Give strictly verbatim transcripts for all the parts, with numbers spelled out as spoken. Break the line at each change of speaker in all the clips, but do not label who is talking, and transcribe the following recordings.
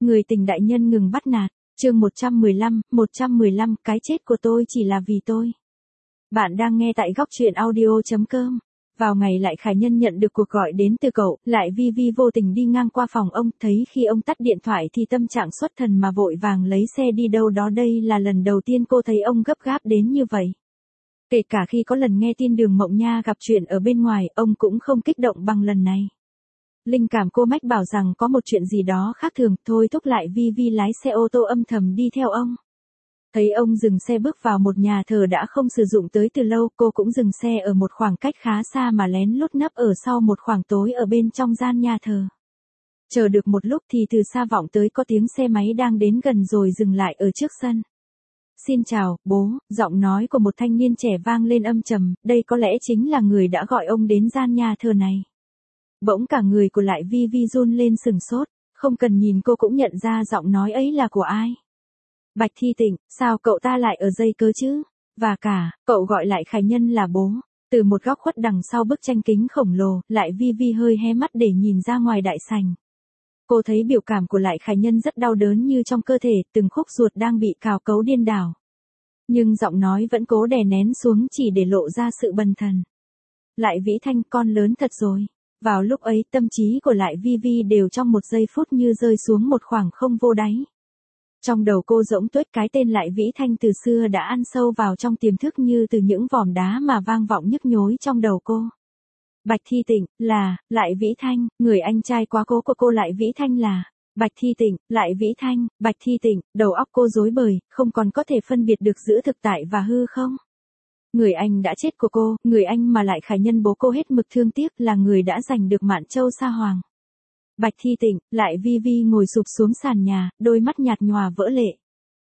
người tình đại nhân ngừng bắt nạt. Chương một trăm mười lăm, một trăm mười lăm, cái chết của tôi chỉ là vì tôi. Bạn đang nghe tại góc truyện audio chấm com. Vào ngày Lại Khải Nhân nhận được cuộc gọi đến từ cậu, Lại Vi Vi vô tình đi ngang qua phòng ông, thấy khi ông tắt điện thoại thì tâm trạng xuất thần mà vội vàng lấy xe đi đâu đó. Đây là lần đầu tiên cô thấy ông gấp gáp đến như vậy. Kể cả khi có lần nghe tin Đường Mộng Nha gặp chuyện ở bên ngoài, ông cũng không kích động bằng lần này. Linh cảm cô mách bảo rằng có một chuyện gì đó khác thường, thôi thúc Lại Vi Vi lái xe ô tô âm thầm đi theo ông. Thấy ông dừng xe bước vào một nhà thờ đã không sử dụng tới từ lâu, cô cũng dừng xe ở một khoảng cách khá xa mà lén lút nấp ở sau một khoảng tối ở bên trong gian nhà thờ. Chờ được một lúc thì từ xa vọng tới có tiếng xe máy đang đến gần rồi dừng lại ở trước sân. Xin chào, bố, giọng nói của một thanh niên trẻ vang lên âm trầm, đây có lẽ chính là người đã gọi ông đến gian nhà thờ này. Bỗng cả người của Lại Vi Vi run lên sừng sốt, không cần nhìn cô cũng nhận ra giọng nói ấy là của ai. Bạch Thi Tịnh, sao cậu ta lại ở dây cớ chứ? Và cả, cậu gọi Lại Khải Nhân là bố. Từ một góc khuất đằng sau bức tranh kính khổng lồ, Lại Vi Vi hơi hé mắt để nhìn ra ngoài đại sảnh. Cô thấy biểu cảm của Lại Khải Nhân rất đau đớn như trong cơ thể, từng khúc ruột đang bị cào cấu điên đảo. Nhưng giọng nói vẫn cố đè nén xuống chỉ để lộ ra sự bần thần. Lại Vĩ Thanh, con lớn thật rồi. Vào lúc ấy tâm trí của Lại Vi Vi đều trong một giây phút như rơi xuống một khoảng không vô đáy. Trong đầu cô rỗng tuếch cái tên Lại Vĩ Thanh từ xưa đã ăn sâu vào trong tiềm thức như từ những vòm đá mà vang vọng nhức nhối trong đầu cô. Bạch Thi Tịnh, là, Lại Vĩ Thanh, người anh trai quá cố của cô Lại Vĩ Thanh là, Bạch Thi Tịnh, Lại Vĩ Thanh, Bạch Thi Tịnh, đầu óc cô rối bời, không còn có thể phân biệt được giữa thực tại và hư không. Người anh đã chết của cô, người anh mà Lại Khải Nhân bố cô hết mực thương tiếc là người đã giành được Mạn Châu Sa Hoàng. Bạch Thi Tịnh, Lại Vi Vi ngồi sụp xuống sàn nhà, đôi mắt nhạt nhòa vỡ lệ.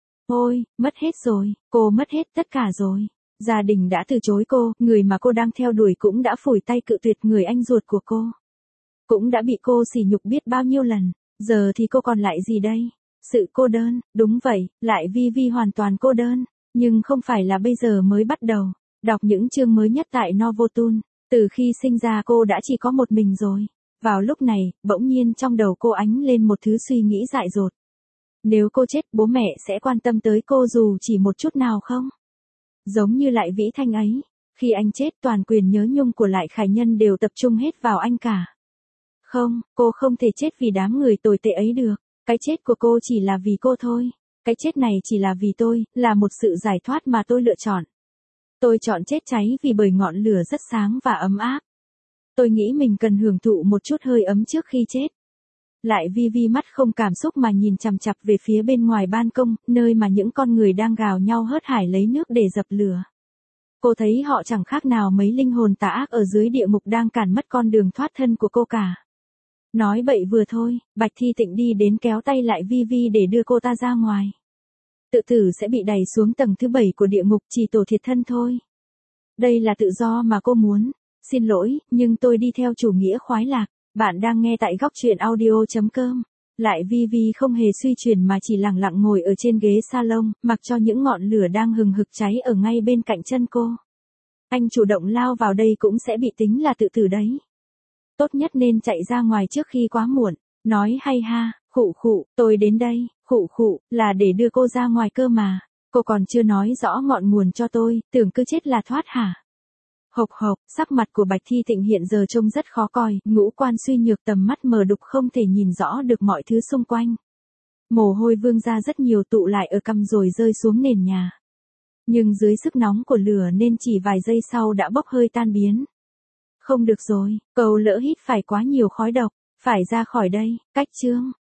Ôi, mất hết rồi, cô mất hết tất cả rồi. Gia đình đã từ chối cô, người mà cô đang theo đuổi cũng đã phủi tay cự tuyệt người anh ruột của cô. Cũng đã bị cô sỉ nhục biết bao nhiêu lần, giờ thì cô còn lại gì đây? Sự cô đơn, đúng vậy, Lại Vi Vi hoàn toàn cô đơn, nhưng không phải là bây giờ mới bắt đầu. Đọc những chương mới nhất tại Novotoon, từ khi sinh ra cô đã chỉ có một mình rồi. Vào lúc này, bỗng nhiên trong đầu cô ánh lên một thứ suy nghĩ dại dột. Nếu cô chết, bố mẹ sẽ quan tâm tới cô dù chỉ một chút nào không? Giống như Lại Vĩ Thanh ấy, khi anh chết toàn quyền nhớ nhung của Lại Khải Nhân đều tập trung hết vào anh cả. Không, cô không thể chết vì đám người tồi tệ ấy được, cái chết của cô chỉ là vì cô thôi. Cái chết này chỉ là vì tôi, là một sự giải thoát mà tôi lựa chọn. Tôi chọn chết cháy vì bởi ngọn lửa rất sáng và ấm áp. Tôi nghĩ mình cần hưởng thụ một chút hơi ấm trước khi chết. Lại Vi Vi mắt không cảm xúc mà nhìn chằm chằm về phía bên ngoài ban công, nơi mà những con người đang gào nhau hớt hải lấy nước để dập lửa. Cô thấy họ chẳng khác nào mấy linh hồn tà ác ở dưới địa ngục đang cản mất con đường thoát thân của cô cả. Nói bậy vừa thôi, Bạch Thi Tịnh đi đến kéo tay Lại Vi Vi để đưa cô ta ra ngoài. Tự tử sẽ bị đẩy xuống tầng thứ bảy của địa ngục, chỉ tổ thiệt thân thôi. Đây là tự do mà cô muốn. Xin lỗi, nhưng tôi đi theo chủ nghĩa khoái lạc. Bạn đang nghe tại góc truyện audio chấm com. Lại Vi Vi không hề suy chuyển mà chỉ lặng lặng ngồi ở trên ghế salon, mặc cho những ngọn lửa đang hừng hực cháy ở ngay bên cạnh chân cô. Anh chủ động lao vào đây cũng sẽ bị tính là tự tử đấy. Tốt nhất nên chạy ra ngoài trước khi quá muộn. Nói hay ha, khụ khụ, tôi đến đây, khụ khụ, là để đưa cô ra ngoài cơ mà. Cô còn chưa nói rõ ngọn nguồn cho tôi, tưởng cứ chết là thoát hả? Hộc hộc, sắc mặt của Bạch Thi Tịnh hiện giờ trông rất khó coi, ngũ quan suy nhược, tầm mắt mờ đục không thể nhìn rõ được mọi thứ xung quanh. Mồ hôi vương ra rất nhiều tụ lại ở cằm rồi rơi xuống nền nhà. Nhưng dưới sức nóng của lửa nên chỉ vài giây sau đã bốc hơi tan biến. Không được rồi, cậu lỡ hít phải quá nhiều khói độc, phải ra khỏi đây, cách chương.